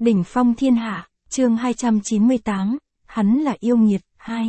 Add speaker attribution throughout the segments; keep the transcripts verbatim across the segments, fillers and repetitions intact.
Speaker 1: Đỉnh phong thiên hạ, chương hai trăm chín mươi tám, hắn là yêu nghiệt, hai.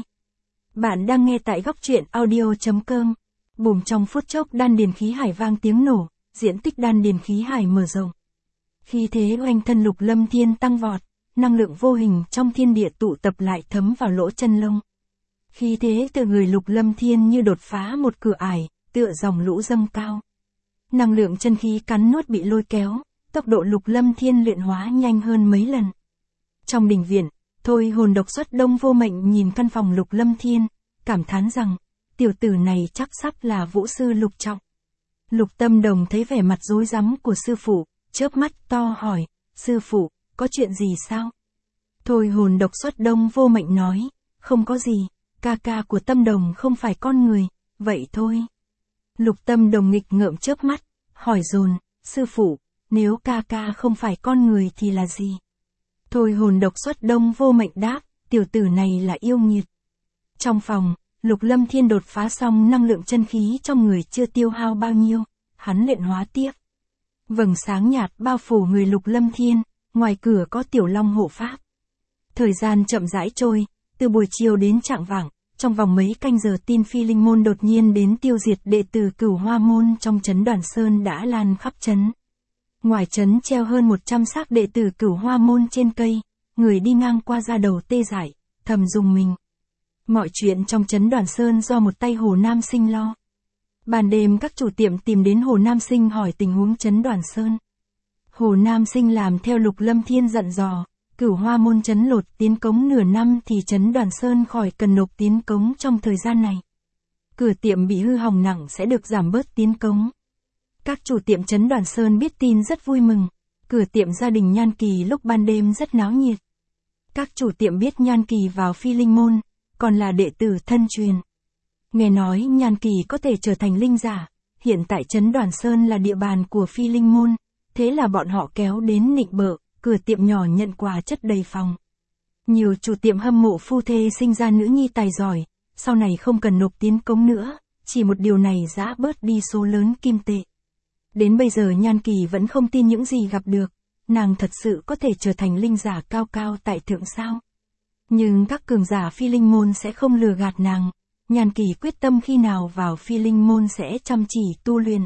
Speaker 1: Bạn đang nghe tại góc truyện audio.com. Bùm, trong phút chốc đan điền khí hải vang tiếng nổ, diện tích đan điền khí hải mở rộng. Khi thế oanh thân Lục Lâm Thiên tăng vọt, năng lượng vô hình trong thiên địa tụ tập lại thấm vào lỗ chân lông. Khi thế từ người Lục Lâm Thiên như đột phá một cửa ải, tựa dòng lũ dâng cao. Năng lượng chân khí cắn nuốt bị lôi kéo, tốc độ Lục Lâm Thiên luyện hóa nhanh hơn mấy lần. Trong đình viện, Thôi Hồn độc xuất Đông Vô Mệnh nhìn căn phòng Lục Lâm Thiên, cảm thán rằng, tiểu tử này chắc sắp là vũ sư lục trọng. Lục Tâm Đồng thấy vẻ mặt rối rắm của sư phụ, chớp mắt to hỏi, sư phụ, có chuyện gì sao? Thôi Hồn độc xuất Đông Vô Mệnh nói, không có gì, ca ca của Tâm Đồng không phải con người, vậy thôi. Lục Tâm Đồng nghịch ngợm chớp mắt, hỏi dồn, sư phụ, nếu ca ca không phải con người thì là gì? Thôi Hồn độc xuất Đông Vô Mệnh đáp, tiểu tử này là yêu nghiệt. Trong phòng, Lục Lâm Thiên đột phá xong năng lượng chân khí trong người chưa tiêu hao bao nhiêu, hắn luyện hóa tiếp. Vầng sáng nhạt bao phủ người Lục Lâm Thiên, ngoài cửa có Tiểu Long hộ pháp. Thời gian chậm rãi trôi, từ buổi chiều đến chạng vạng, trong vòng mấy canh giờ tin Phi Linh môn đột nhiên đến tiêu diệt đệ tử Cửu Hoa môn trong trấn Đoàn Sơn đã lan khắp trấn. Ngoài trấn treo hơn một trăm xác đệ tử Cửu Hoa môn trên cây, người đi ngang qua da đầu tê dại, thầm dùng mình. Mọi chuyện trong trấn Đoàn Sơn do một tay Hồ Nam Sinh lo. Ban đêm các chủ tiệm tìm đến Hồ Nam Sinh hỏi tình huống trấn Đoàn Sơn. Hồ Nam Sinh làm theo Lục Lâm Thiên dặn dò, Cửu Hoa môn trấn lột tiến cống nửa năm thì trấn Đoàn Sơn khỏi cần nộp tiến cống trong thời gian này. Cửa tiệm bị hư hỏng nặng sẽ được giảm bớt tiến cống. Các chủ tiệm trấn Đoàn Sơn biết tin rất vui mừng. Cửa tiệm gia đình Nhan Kỳ lúc ban đêm rất náo nhiệt. Các chủ tiệm biết Nhan Kỳ vào Phi Linh môn, còn là đệ tử thân truyền. Nghe nói Nhan Kỳ có thể trở thành linh giả, hiện tại trấn Đoàn Sơn là địa bàn của Phi Linh môn, thế là bọn họ kéo đến nịnh bợ, cửa tiệm nhỏ nhận quà chất đầy phòng. Nhiều chủ tiệm hâm mộ phu thê sinh ra nữ nhi tài giỏi, sau này không cần nộp tiến cống nữa, chỉ một điều này giã bớt đi số lớn kim tệ. Đến bây giờ Nhan Kỳ vẫn không tin những gì gặp được, nàng thật sự có thể trở thành linh giả cao cao tại thượng sao? Nhưng các cường giả Phi Linh môn sẽ không lừa gạt nàng, Nhan Kỳ quyết tâm khi nào vào Phi Linh môn sẽ chăm chỉ tu luyện.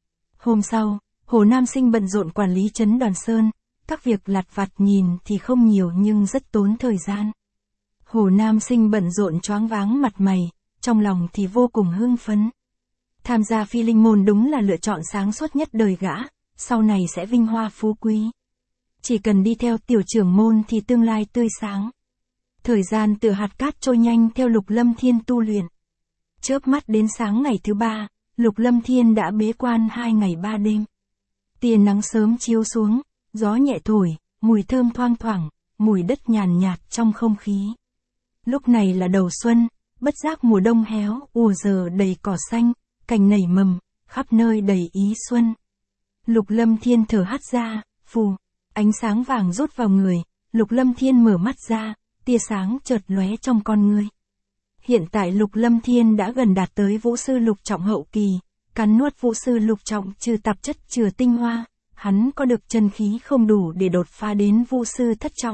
Speaker 1: Hôm sau, Hồ Nam Sinh bận rộn quản lý trấn Đoàn Sơn, các việc lặt vặt nhìn thì không nhiều nhưng rất tốn thời gian. Hồ Nam Sinh bận rộn choáng váng mặt mày, trong lòng thì vô cùng hưng phấn. Tham gia Phi Linh môn đúng là lựa chọn sáng suốt nhất đời gã, sau này sẽ vinh hoa phú quý. Chỉ cần đi theo tiểu trưởng môn thì tương lai tươi sáng. Thời gian tựa hạt cát trôi nhanh theo Lục Lâm Thiên tu luyện. Chớp mắt đến sáng ngày thứ ba, Lục Lâm Thiên đã bế quan hai ngày ba đêm. Tia nắng sớm chiếu xuống, gió nhẹ thổi, mùi thơm thoang thoảng, mùi đất nhàn nhạt trong không khí. Lúc này là đầu xuân, bất giác mùa đông héo, ùa giờ đầy cỏ xanh, cành nảy mầm, khắp nơi đầy ý xuân. Lục Lâm Thiên thở hắt ra, phù, ánh sáng vàng rút vào người, Lục Lâm Thiên mở mắt ra, tia sáng chợt lóe trong con ngươi. Hiện tại Lục Lâm Thiên đã gần đạt tới vũ sư lục trọng hậu kỳ, cắn nuốt vũ sư lục trọng trừ tạp chất trừ tinh hoa, hắn có được chân khí không đủ để đột phá đến vũ sư thất trọng.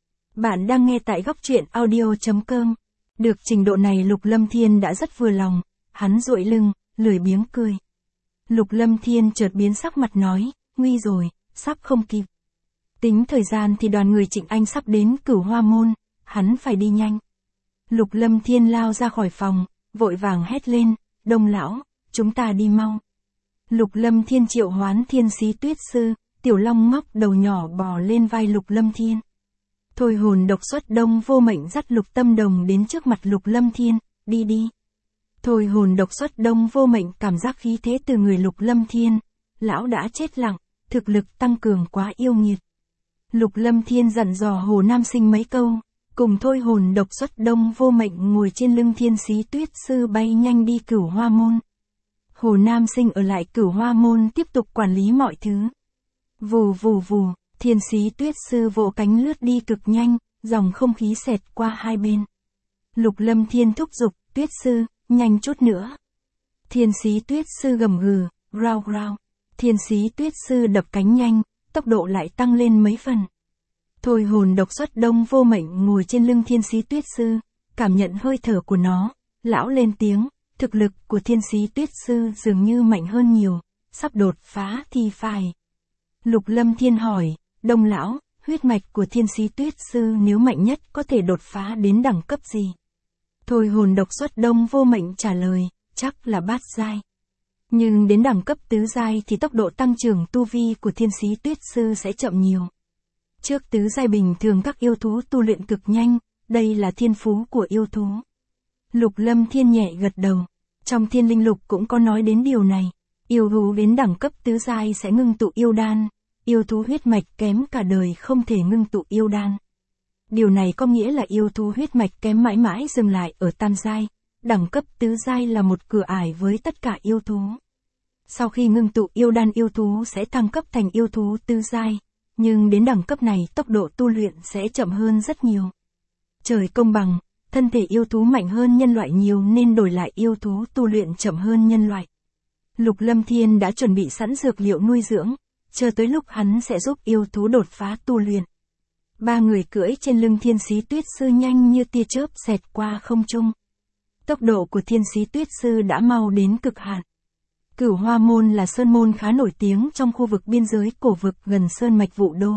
Speaker 1: Bạn đang nghe tại góc truyện audio.com. Được trình độ này Lục Lâm Thiên đã rất vừa lòng, hắn duỗi lưng, lười biếng cười. Lục Lâm Thiên chợt biến sắc mặt nói, nguy rồi, sắp không kịp. Tính thời gian thì đoàn người Trịnh Anh sắp đến Cửu Hoa môn, hắn phải đi nhanh. Lục Lâm Thiên lao ra khỏi phòng, vội vàng hét lên, Đông lão, chúng ta đi mau. Lục Lâm Thiên triệu hoán Thiên Sĩ Tuyết Sư, Tiểu Long ngóc đầu nhỏ bò lên vai Lục Lâm Thiên. Thôi Hồn độc xuất Đông Vô Mệnh dắt Lục Tâm Đồng đến trước mặt Lục Lâm Thiên, đi đi. Thôi Hồn độc xuất Đông Vô Mệnh cảm giác khí thế từ người Lục Lâm Thiên, lão đã chết lặng, thực lực tăng cường quá yêu nghiệt. Lục Lâm Thiên dặn dò Hồ Nam Sinh mấy câu, cùng Thôi Hồn độc xuất Đông Vô Mệnh ngồi trên lưng Thiên Sĩ Tuyết Sư bay nhanh đi Cửu Hoa môn. Hồ Nam Sinh ở lại Cửu Hoa môn tiếp tục quản lý mọi thứ. Vù vù vù, Thiên Sĩ Tuyết Sư vỗ cánh lướt đi cực nhanh, dòng không khí xẹt qua hai bên. Lục Lâm Thiên thúc giục, Tuyết Sư, nhanh chút nữa. Thiên Sĩ Tuyết Sư gầm gừ, rao rao. Thiên Sĩ Tuyết Sư đập cánh nhanh, tốc độ lại tăng lên mấy phần. Thôi hồn độc xuất Đông Vô Mệnh ngồi trên lưng Thiên Sĩ Tuyết Sư, cảm nhận hơi thở của nó, lão lên tiếng, thực lực của Thiên Sĩ Tuyết Sư dường như mạnh hơn nhiều, sắp đột phá thì phải. Lục Lâm Thiên hỏi, Đông lão, huyết mạch của Thiên Sĩ Tuyết Sư nếu mạnh nhất có thể đột phá đến đẳng cấp gì? Thôi hồn độc xuất Đông Vô Mệnh trả lời, chắc là bát giai. Nhưng đến đẳng cấp tứ giai thì tốc độ tăng trưởng tu vi của Thiên Sĩ Tuyết Sư sẽ chậm nhiều. Trước tứ giai bình thường các yêu thú tu luyện cực nhanh, đây là thiên phú của yêu thú. Lục Lâm Thiên nhẹ gật đầu. Trong Thiên Linh Lục cũng có nói đến điều này. Yêu thú đến đẳng cấp tứ giai sẽ ngưng tụ yêu đan. Yêu thú huyết mạch kém cả đời không thể ngưng tụ yêu đan. Điều này có nghĩa là yêu thú huyết mạch kém mãi mãi dừng lại ở tam giai. Đẳng cấp tứ giai là một cửa ải với tất cả yêu thú. Sau khi ngưng tụ yêu đan yêu thú sẽ thăng cấp thành yêu thú tứ giai. Nhưng đến đẳng cấp này tốc độ tu luyện sẽ chậm hơn rất nhiều. Trời công bằng, thân thể yêu thú mạnh hơn nhân loại nhiều nên đổi lại yêu thú tu luyện chậm hơn nhân loại. Lục Lâm Thiên đã chuẩn bị sẵn dược liệu nuôi dưỡng, chờ tới lúc hắn sẽ giúp yêu thú đột phá tu luyện. Ba người cưỡi trên lưng Thiên Sĩ Tuyết Sư nhanh như tia chớp xẹt qua không trung. Tốc độ của Thiên Sĩ Tuyết Sư đã mau đến cực hạn. Cửu Hoa Môn là sơn môn khá nổi tiếng trong khu vực biên giới cổ vực gần Sơn Mạch Vũ Đô.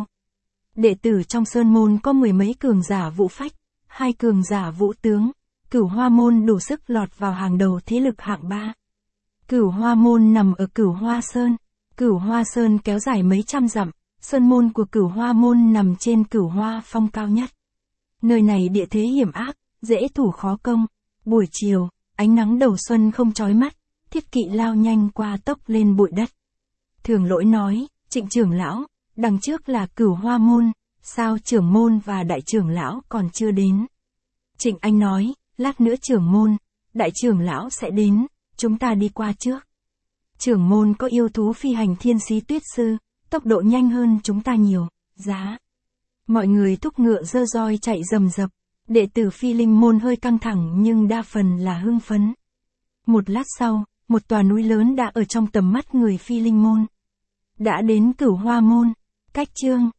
Speaker 1: Đệ tử trong sơn môn có mười mấy cường giả vũ phách, hai cường giả vũ tướng. Cửu Hoa Môn đủ sức lọt vào hàng đầu thế lực hạng ba. Cửu Hoa Môn nằm ở Cửu Hoa Sơn. Cửu Hoa Sơn kéo dài mấy trăm dặm, sơn môn của Cửu Hoa Môn nằm trên Cửu Hoa Phong cao nhất. Nơi này địa thế hiểm ác, dễ thủ khó công. Buổi chiều, ánh nắng đầu xuân không chói mắt, thiết kỵ lao nhanh qua tốc lên bụi đất. Thường Lỗi nói, Trịnh trưởng lão, đằng trước là Cửu Hoa Môn, sao trưởng môn và đại trưởng lão còn chưa đến? Trịnh Anh nói, lát nữa trưởng môn, đại trưởng lão sẽ đến, chúng ta đi qua trước. Trưởng môn có yêu thú phi hành Thiên Sĩ Tuyết Sư, tốc độ nhanh hơn chúng ta nhiều, giá. Mọi người thúc ngựa dơ roi chạy rầm rập, đệ tử Phi Linh môn hơi căng thẳng nhưng đa phần là hưng phấn. Một lát sau, một tòa núi lớn đã ở trong tầm mắt người Phi Linh môn. Đã đến Cửu Hoa Môn, cách chương